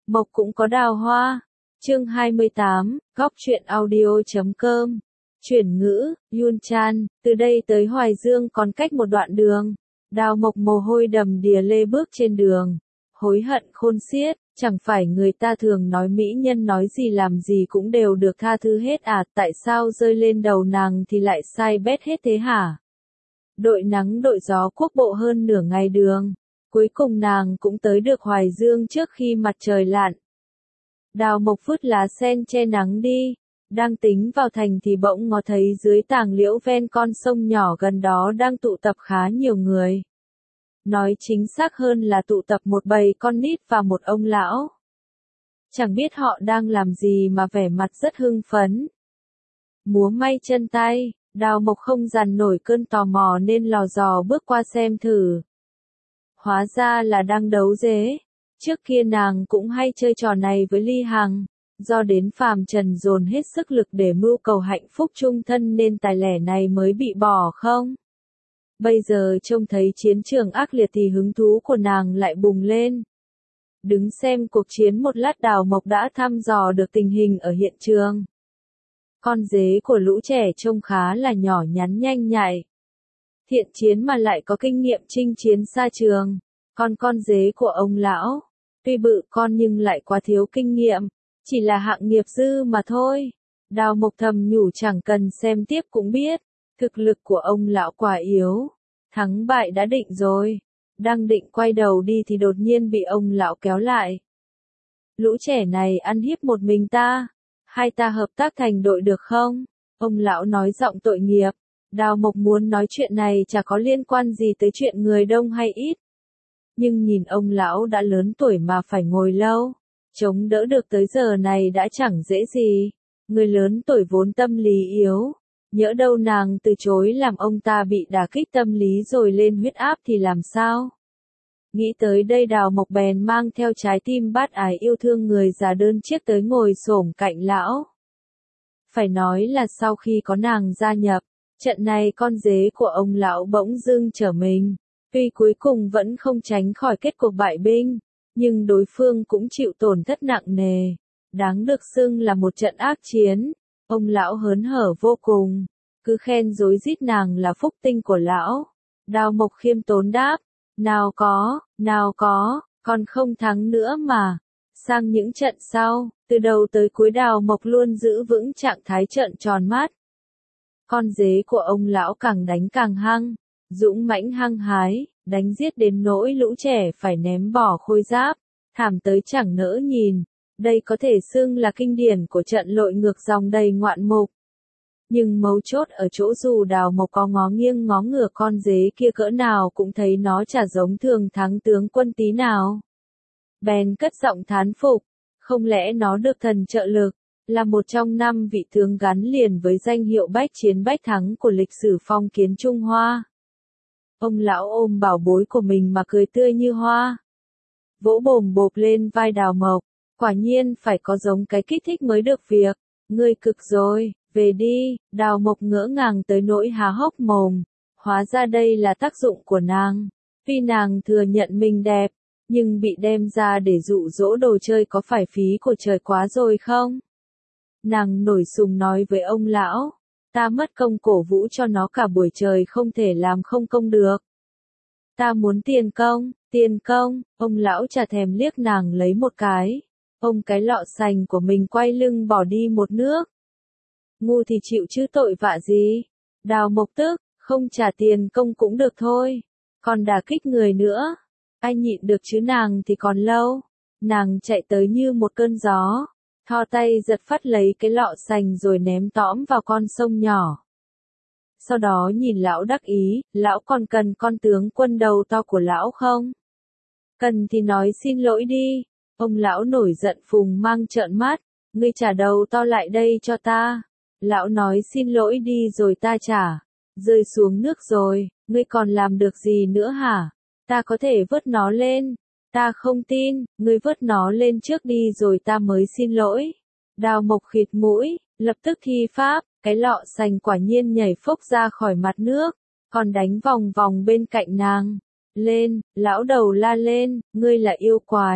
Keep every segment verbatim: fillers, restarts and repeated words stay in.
Mộc cũng có đào hoa. Chương hai mươi tám, góc truyện audio chấm com. Chuyển ngữ, Yun Chan, từ đây tới Hoài Dương còn cách một đoạn đường. Đào Mộc mồ hôi đầm đìa lê bước trên đường. Hối hận khôn xiết, chẳng phải người ta thường nói mỹ nhân nói gì làm gì cũng đều được tha thứ hết à, tại sao rơi lên đầu nàng thì lại sai bét hết thế hả? Đội nắng đội gió quốc bộ hơn nửa ngày đường. Cuối cùng nàng cũng tới được Hoài Dương trước khi mặt trời lặn. Đào Mộc vứt lá sen che nắng đi. Đang tính vào thành thì bỗng ngó thấy dưới tàng liễu ven con sông nhỏ gần đó đang tụ tập khá nhiều người. Nói chính xác hơn là tụ tập một bầy con nít và một ông lão. Chẳng biết họ đang làm gì mà vẻ mặt rất hưng phấn. Múa may chân tay, Đào Mộc không dằn nổi cơn tò mò nên lò dò bước qua xem thử. Hóa ra là đang đấu dế. Trước kia nàng cũng hay chơi trò này với Ly Hằng. Do đến phàm trần dồn hết sức lực để mưu cầu hạnh phúc chung thân nên tài lẻ này mới bị bỏ không? Bây giờ trông thấy chiến trường ác liệt thì hứng thú của nàng lại bùng lên. Đứng xem cuộc chiến một lát Đào Mộc đã thăm dò được tình hình ở hiện trường. Con dế của lũ trẻ trông khá là nhỏ nhắn nhanh nhạy. Thiện chiến mà lại có kinh nghiệm chinh chiến xa trường. Còn con dế của ông lão, tuy bự con nhưng lại quá thiếu kinh nghiệm. Chỉ là hạng nghiệp dư mà thôi. Đào Mộc thầm nhủ chẳng cần xem tiếp cũng biết. Thực lực của ông lão quá yếu. Thắng bại đã định rồi. Đang định quay đầu đi thì đột nhiên bị ông lão kéo lại. Lũ trẻ này ăn hiếp một mình ta. Hai ta hợp tác thành đội được không? Ông lão nói giọng tội nghiệp. Đào Mộc muốn nói chuyện này chả có liên quan gì tới chuyện người đông hay ít. Nhưng nhìn ông lão đã lớn tuổi mà phải ngồi lâu. Chống đỡ được tới giờ này đã chẳng dễ gì. Người lớn tuổi vốn tâm lý yếu. Nhỡ đâu nàng từ chối làm ông ta bị đả kích tâm lý rồi lên huyết áp thì làm sao? Nghĩ tới đây Đào Mộc bèn mang theo trái tim bát ái yêu thương người già đơn chiếc tới ngồi xổm cạnh lão. Phải nói là sau khi có nàng gia nhập, trận này con dế của ông lão bỗng dưng trở mình. Tuy cuối cùng vẫn không tránh khỏi kết cục bại binh. Nhưng đối phương cũng chịu tổn thất nặng nề. Đáng được xưng là một trận ác chiến. Ông lão hớn hở vô cùng. Cứ khen dối rít nàng là phúc tinh của lão. Đào Mộc khiêm tốn đáp. Nào có, nào có, còn không thắng nữa mà. Sang những trận sau, từ đầu tới cuối Đào Mộc luôn giữ vững trạng thái trợn tròn mắt. Con dế của ông lão càng đánh càng hăng. Dũng mãnh hăng hái. Đánh giết đến nỗi lũ trẻ phải ném bỏ khôi giáp, thảm tới chẳng nỡ nhìn. Đây có thể xưng là kinh điển của trận lội ngược dòng đầy ngoạn mục. Nhưng mấu chốt ở chỗ dù Đào Mộc có ngó nghiêng ngó ngửa con dế kia cỡ nào cũng thấy nó chả giống thường thắng tướng quân tí nào. Bèn cất giọng thán phục, không lẽ nó được thần trợ lực, là một trong năm vị tướng gắn liền với danh hiệu bách chiến bách thắng của lịch sử phong kiến Trung Hoa. Ông lão ôm bảo bối của mình mà cười tươi như hoa. Vỗ bồm bộp lên vai Đào Mộc. Quả nhiên phải có giống cái kích thích mới được việc. Ngươi cực rồi, về đi. Đào Mộc ngỡ ngàng tới nỗi há hốc mồm. Hóa ra đây là tác dụng của nàng. Tuy nàng thừa nhận mình đẹp, nhưng bị đem ra để dụ dỗ đồ chơi có phải phí của trời quá rồi không? Nàng nổi sùng nói với ông lão. Ta mất công cổ vũ cho nó cả buổi trời không thể làm không công được. Ta muốn tiền công, tiền công, ông lão chả thèm liếc nàng lấy một cái. Ông cái lọ sành của mình quay lưng bỏ đi một nước. Ngu thì chịu chứ tội vạ gì. Đào Mộc tức, không trả tiền công cũng được thôi. Còn đả kích người nữa. Ai nhịn được chứ nàng thì còn lâu. Nàng chạy tới như một cơn gió. Thò tay giật phát lấy cái lọ sành rồi ném tõm vào con sông nhỏ. Sau đó nhìn lão đắc ý, lão còn cần con tướng quân đầu to của lão không? Cần thì nói xin lỗi đi. Ông lão nổi giận phùng mang trợn mắt, ngươi trả đầu to lại đây cho ta. Lão nói xin lỗi đi rồi ta trả. Rơi xuống nước rồi, ngươi còn làm được gì nữa hả? Ta có thể vớt nó lên. Ta không tin, ngươi vớt nó lên trước đi rồi ta mới xin lỗi. Đào Mộc khịt mũi, lập tức thi pháp, cái lọ sành quả nhiên nhảy phốc ra khỏi mặt nước, còn đánh vòng vòng bên cạnh nàng. Lên, lão đầu la lên, ngươi là yêu quái,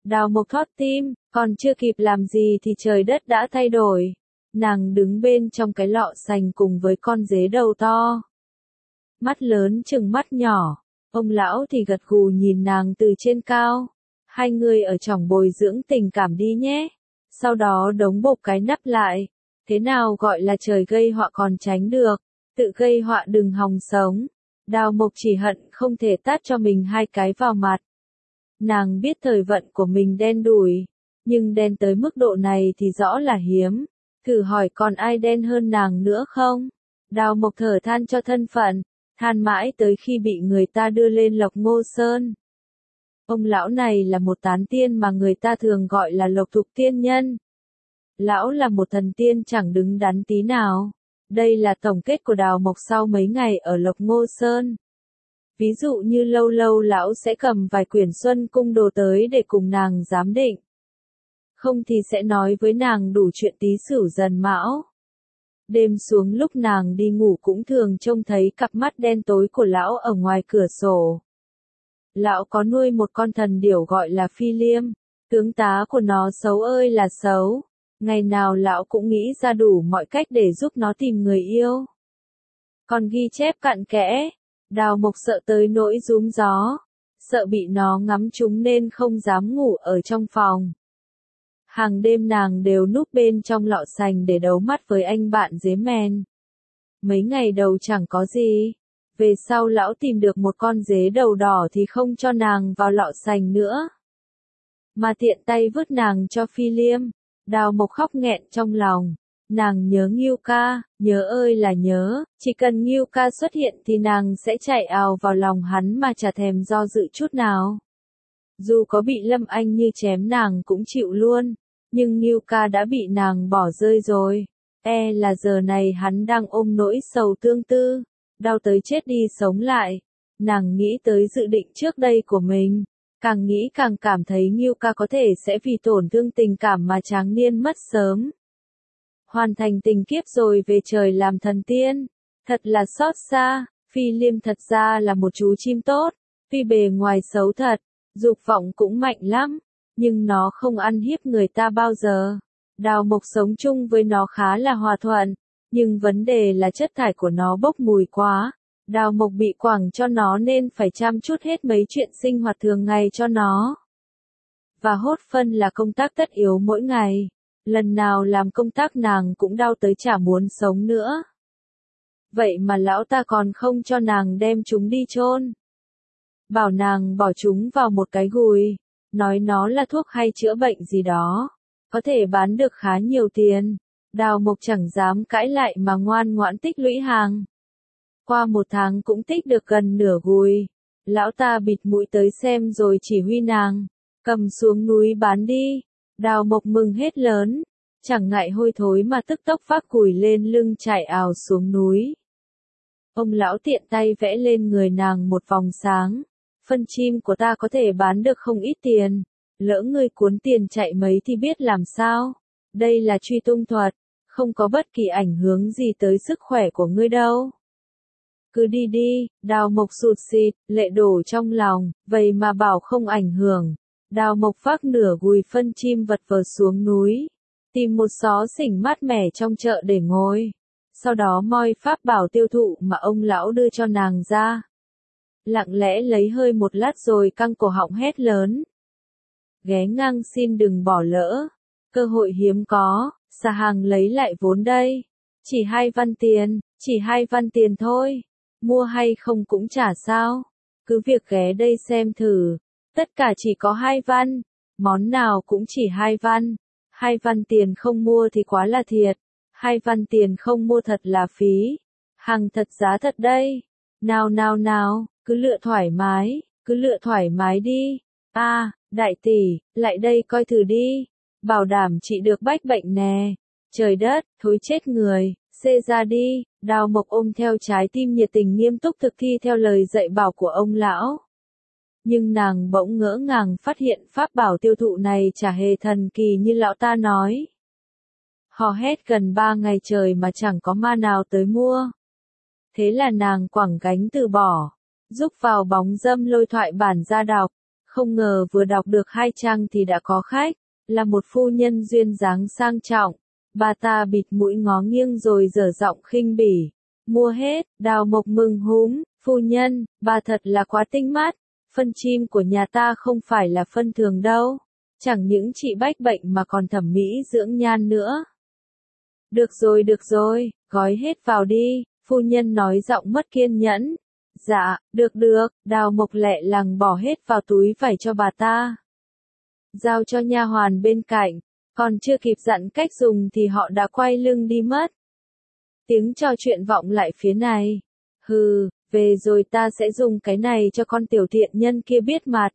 Đào Mộc thót tim, còn chưa kịp làm gì thì trời đất đã thay đổi. Nàng đứng bên trong cái lọ sành cùng với con dế đầu to. Mắt lớn chừng mắt nhỏ, ông lão thì gật gù nhìn nàng từ trên cao. Hai người ở trỏng bồi dưỡng tình cảm đi nhé. Sau đó đống bộp cái nắp lại. Thế nào gọi là trời gây họa còn tránh được, tự gây họa đừng hòng sống. Đào Mộc chỉ hận không thể tát cho mình hai cái vào mặt. Nàng biết thời vận của mình đen đủi, nhưng đen tới mức độ này thì rõ là hiếm. Thử hỏi còn ai đen hơn nàng nữa không? Đào Mộc thở than cho thân phận, than mãi tới khi bị người ta đưa lên Lộc Ngô Sơn. Ông lão này là một tán tiên mà người ta thường gọi là Lộc Thục Tiên Nhân. Lão là một thần tiên chẳng đứng đắn tí nào. Đây là tổng kết của Đào Mộc sau mấy ngày ở Lộc Ngô Sơn. Ví dụ như lâu lâu lão sẽ cầm vài quyển Xuân Cung Đồ tới để cùng nàng giám định. Không thì sẽ nói với nàng đủ chuyện Tý Sửu Dần Mão. Đêm xuống lúc nàng đi ngủ cũng thường trông thấy cặp mắt đen tối của lão ở ngoài cửa sổ. Lão có nuôi một con thần điểu gọi là Phi Liêm. Tướng tá của nó xấu ơi là xấu. Ngày nào lão cũng nghĩ ra đủ mọi cách để giúp nó tìm người yêu. Còn ghi chép cặn kẽ, Đào Mộc sợ tới nỗi rúm gió, sợ bị nó ngắm trúng nên không dám ngủ ở trong phòng. Hàng đêm nàng đều núp bên trong lọ sành để đấu mắt với anh bạn dế mèn. Mấy ngày đầu chẳng có gì, về sau lão tìm được một con dế đầu đỏ thì không cho nàng vào lọ sành nữa, mà tiện tay vứt nàng cho Phi Liêm. Đào Mộc khóc nghẹn trong lòng. Nàng nhớ Ngưu Ca, nhớ ơi là nhớ, chỉ cần Ngưu Ca xuất hiện thì nàng sẽ chạy ào vào lòng hắn mà chả thèm do dự chút nào. Dù có bị Lâm Anh Như chém nàng cũng chịu luôn, nhưng Ngưu Ca đã bị nàng bỏ rơi rồi. E là giờ này hắn đang ôm nỗi sầu tương tư, đau tới chết đi sống lại. Nàng nghĩ tới dự định trước đây của mình. Càng nghĩ càng cảm thấy Ngưu Ca có thể sẽ vì tổn thương tình cảm mà tráng niên mất sớm. Hoàn thành tình kiếp rồi về trời làm thần tiên. Thật là xót xa, Phi Liêm thật ra là một chú chim tốt, tuy bề ngoài xấu thật, dục vọng cũng mạnh lắm, nhưng nó không ăn hiếp người ta bao giờ. Đào Mộc sống chung với nó khá là hòa thuận, nhưng vấn đề là chất thải của nó bốc mùi quá. Đào Mộc bị quẳng cho nó nên phải chăm chút hết mấy chuyện sinh hoạt thường ngày cho nó. Và hốt phân là công tác tất yếu mỗi ngày. Lần nào làm công tác nàng cũng đau tới chả muốn sống nữa. Vậy mà lão ta còn không cho nàng đem chúng đi chôn. Bảo nàng bỏ chúng vào một cái gùi, nói nó là thuốc hay chữa bệnh gì đó, có thể bán được khá nhiều tiền. Đào Mộc chẳng dám cãi lại mà ngoan ngoãn tích lũy hàng. Qua một tháng cũng tích được gần nửa gùi. Lão ta bịt mũi tới xem rồi chỉ huy nàng, cầm xuống núi bán đi. Đào Mộc mừng hết lớn, chẳng ngại hôi thối mà tức tốc vác gùi lên lưng chạy ào xuống núi. Ông lão tiện tay vẽ lên người nàng một vòng sáng. Phân chim của ta có thể bán được không ít tiền. Lỡ ngươi cuốn tiền chạy mấy thì biết làm sao. Đây là truy tung thuật, không có bất kỳ ảnh hưởng gì tới sức khỏe của ngươi đâu. Cứ đi đi, Đào Mộc sụt sịt, lệ đổ trong lòng, vậy mà bảo không ảnh hưởng. Đào Mộc vác nửa gùi phân chim vật vờ xuống núi, tìm một xó xỉnh mát mẻ trong chợ để ngồi. Sau đó moi pháp bảo tiêu thụ mà ông lão đưa cho nàng ra. Lặng lẽ lấy hơi một lát rồi căng cổ họng hét lớn. Ghé ngang xin đừng bỏ lỡ, cơ hội hiếm có, xà hàng lấy lại vốn đây. Chỉ hai văn tiền, chỉ hai văn tiền thôi, mua hay không cũng chả sao, cứ việc ghé đây xem thử. Tất cả chỉ có hai văn, món nào cũng chỉ hai văn. Hai văn tiền không mua thì quá là thiệt, hai văn tiền không mua thật là phí. Hàng thật giá thật đây. Nào nào nào, cứ lựa thoải mái, cứ lựa thoải mái đi. A, à, đại tỷ, lại đây coi thử đi. Bảo đảm chị được bách bệnh nè. Trời đất, thối chết người, xê ra đi. Đào Mộc ôm theo trái tim nhiệt tình nghiêm túc thực thi theo lời dạy bảo của ông lão. Nhưng nàng bỗng ngỡ ngàng phát hiện pháp bảo tiêu thụ này chả hề thần kỳ như lão ta nói. Hò hét gần ba ngày trời mà chẳng có ma nào tới mua. Thế là nàng quẳng gánh từ bỏ, rúc vào bóng dâm lôi thoại bản ra đọc. Không ngờ vừa đọc được hai trang thì đã có khách, là một phu nhân duyên dáng sang trọng. Bà ta bịt mũi ngó nghiêng rồi dở giọng khinh bỉ. Mua hết, Đào Mộc mừng húm, phu nhân, bà thật là quá tinh mắt. Phân chim của nhà ta không phải là phân thường đâu. Chẳng những trị bách bệnh mà còn thẩm mỹ dưỡng nhan nữa. Được rồi được rồi, gói hết vào đi, phu nhân nói giọng mất kiên nhẫn. Dạ, được được, Đào Mộc lẹ làng bỏ hết vào túi vải cho bà ta. Giao cho nha hoàn bên cạnh, còn chưa kịp dặn cách dùng thì họ đã quay lưng đi mất. Tiếng trò chuyện vọng lại phía này. Hừ, về rồi ta sẽ dùng cái này cho con tiểu thiện nhân kia biết mặt.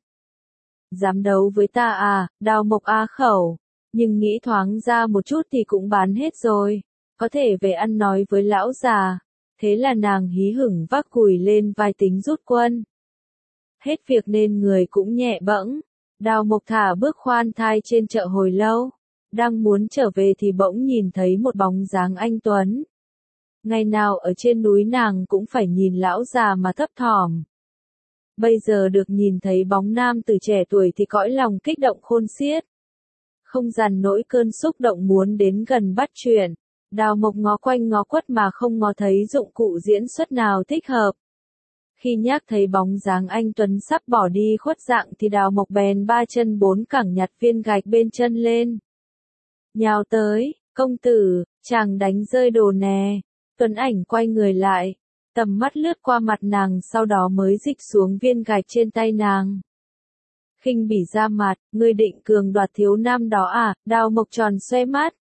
Dám đấu với ta à, Đào Mộc á khẩu. Nhưng nghĩ thoáng ra một chút thì cũng bán hết rồi. Có thể về ăn nói với lão già. Thế là nàng hí hửng vác cùi lên vai tính rút quân. Hết việc nên người cũng nhẹ bẫng. Đào Mộc thả bước khoan thai trên chợ hồi lâu. Đang muốn trở về thì bỗng nhìn thấy một bóng dáng anh Tuấn. Ngày nào ở trên núi nàng cũng phải nhìn lão già mà thấp thỏm. Bây giờ được nhìn thấy bóng nam từ trẻ tuổi thì cõi lòng kích động khôn xiết. Không dằn nỗi cơn xúc động muốn đến gần bắt chuyện. Đào Mộc ngó quanh ngó quất mà không ngó thấy dụng cụ diễn xuất nào thích hợp. Khi nhắc thấy bóng dáng anh Tuấn sắp bỏ đi khuất dạng thì Đào Mộc bèn ba chân bốn cẳng nhặt viên gạch bên chân lên. Nhào tới, công tử, chàng đánh rơi đồ nè. Tuấn ảnh quay người lại, tầm mắt lướt qua mặt nàng sau đó mới dịch xuống viên gạch trên tay nàng. Khinh bỉ ra mặt, ngươi định cường đoạt thiếu nam đó à, Đào Mộc tròn xoe mắt.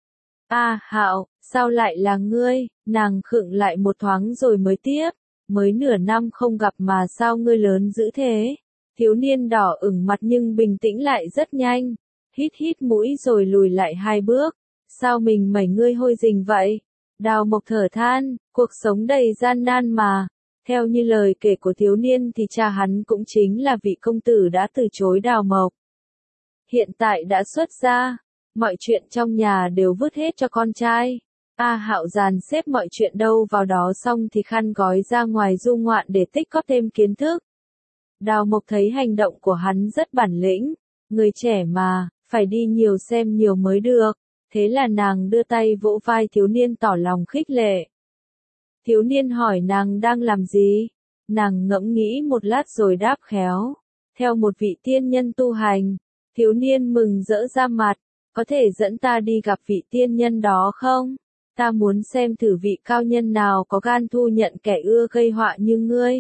À, Hạo, sao lại là ngươi, nàng khựng lại một thoáng rồi mới tiếp, mới nửa năm không gặp mà sao ngươi lớn dữ thế. Thiếu niên đỏ ửng mặt nhưng bình tĩnh lại rất nhanh, hít hít mũi rồi lùi lại hai bước, sao mình mẩy ngươi hôi rình vậy? Đào Mộc thở than, cuộc sống đầy gian nan mà. Theo như lời kể của thiếu niên thì cha hắn cũng chính là vị công tử đã từ chối Đào Mộc. Hiện tại đã xuất gia, mọi chuyện trong nhà đều vứt hết cho con trai. A Hạo dàn xếp mọi chuyện đâu vào đó xong thì khăn gói ra ngoài du ngoạn để tích góp thêm kiến thức. Đào Mộc thấy hành động của hắn rất bản lĩnh, người trẻ mà, phải đi nhiều xem nhiều mới được. Thế là nàng đưa tay vỗ vai thiếu niên tỏ lòng khích lệ. Thiếu niên hỏi nàng đang làm gì? Nàng ngẫm nghĩ một lát rồi đáp khéo. Theo một vị tiên nhân tu hành, thiếu niên mừng rỡ ra mặt. Có thể dẫn ta đi gặp vị tiên nhân đó không? Ta muốn xem thử vị cao nhân nào có gan thu nhận kẻ ưa gây họa như ngươi.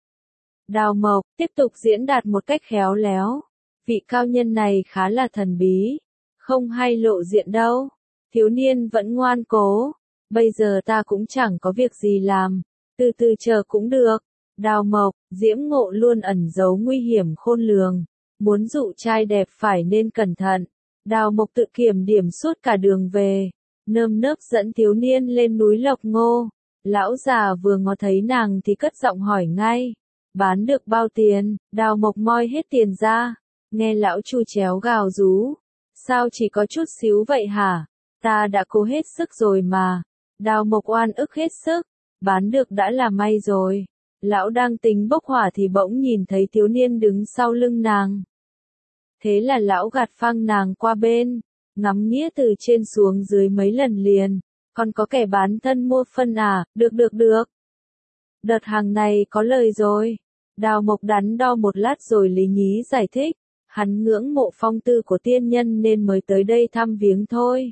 Đào Mộc tiếp tục diễn đạt một cách khéo léo. Vị cao nhân này khá là thần bí. Không hay lộ diện đâu. Thiếu niên vẫn ngoan cố. Bây giờ ta cũng chẳng có việc gì làm. Từ từ chờ cũng được. Đào Mộc, Diễm Ngộ luôn ẩn giấu nguy hiểm khôn lường. Muốn dụ trai đẹp phải nên cẩn thận. Đào Mộc tự kiểm điểm suốt cả đường về. Nơm nớp dẫn thiếu niên lên núi Lộc Ngô. Lão già vừa ngó thấy nàng thì cất giọng hỏi ngay. Bán được bao tiền? Đào Mộc moi hết tiền ra. Nghe lão chu chéo gào rú. Sao chỉ có chút xíu vậy hả? Ta đã cố hết sức rồi mà. Đào Mộc oan ức hết sức. Bán được đã là may rồi. Lão đang tính bốc hỏa thì bỗng nhìn thấy thiếu niên đứng sau lưng nàng. Thế là lão gạt phăng nàng qua bên. Ngắm nghía từ trên xuống dưới mấy lần liền. Còn có kẻ bán thân mua phân à? Được được được. Đợt hàng này có lời rồi. Đào Mộc đắn đo một lát rồi lý nhí giải thích. Hắn ngưỡng mộ phong tư của tiên nhân nên mới tới đây thăm viếng thôi.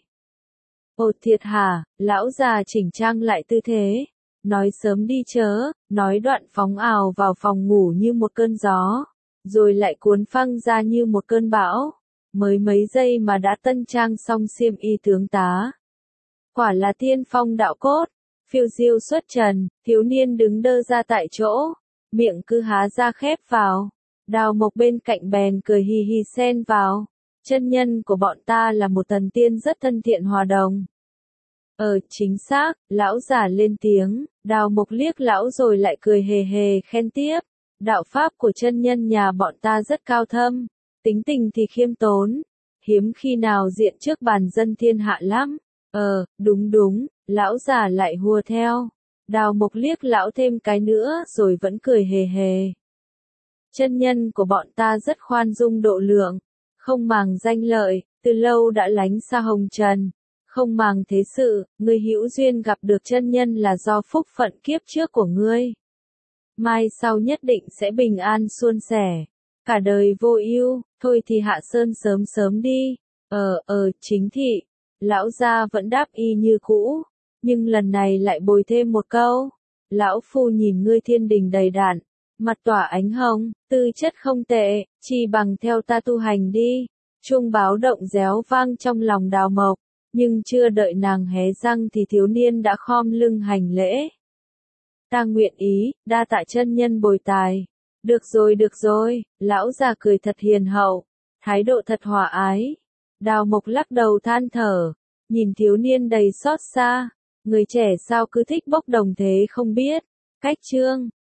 Ồ thiệt hả, lão già chỉnh trang lại tư thế. Nói sớm đi chớ, nói đoạn phóng ào vào phòng ngủ như một cơn gió. Rồi lại cuốn phăng ra như một cơn bão. Mới mấy giây mà đã tân trang xong xiêm y tướng tá. Quả là tiên phong đạo cốt. Phiêu diêu xuất trần, thiếu niên đứng đơ ra tại chỗ. Miệng cứ há ra khép vào. Đào Mộc bên cạnh bèn cười hì hì xen vào. Chân nhân của bọn ta là một thần tiên rất thân thiện hòa đồng. Ờ, chính xác, lão già lên tiếng. Đào Mộc liếc lão rồi lại cười hề hề khen tiếp. Đạo pháp của chân nhân nhà bọn ta rất cao thâm. Tính tình thì khiêm tốn. Hiếm khi nào diện trước bàn dân thiên hạ lắm. Ờ, đúng đúng, lão già lại hùa theo. Đào Mộc liếc lão thêm cái nữa rồi vẫn cười hề hề. Chân nhân của bọn ta rất khoan dung độ lượng, không màng danh lợi, từ lâu đã lánh xa hồng trần, không màng thế sự, ngươi hữu duyên gặp được chân nhân là do phúc phận kiếp trước của ngươi. Mai sau nhất định sẽ bình an suôn sẻ, cả đời vô ưu, thôi thì hạ sơn sớm sớm đi. Ờ, ờ, chính thị, lão gia vẫn đáp y như cũ, nhưng lần này lại bồi thêm một câu. Lão phu nhìn ngươi thiên đình đầy đặn, mặt tỏa ánh hồng, tư chất không tệ, chỉ bằng theo ta tu hành đi. Chuông báo động réo vang trong lòng Đào Mộc, nhưng chưa đợi nàng hé răng thì thiếu niên đã khom lưng hành lễ. Ta nguyện ý, đa tạ chân nhân bồi tài. Được rồi được rồi, lão già cười thật hiền hậu, thái độ thật hòa ái. Đào Mộc lắc đầu than thở, nhìn thiếu niên đầy xót xa, người trẻ sao cứ thích bốc đồng thế không biết. Cách chương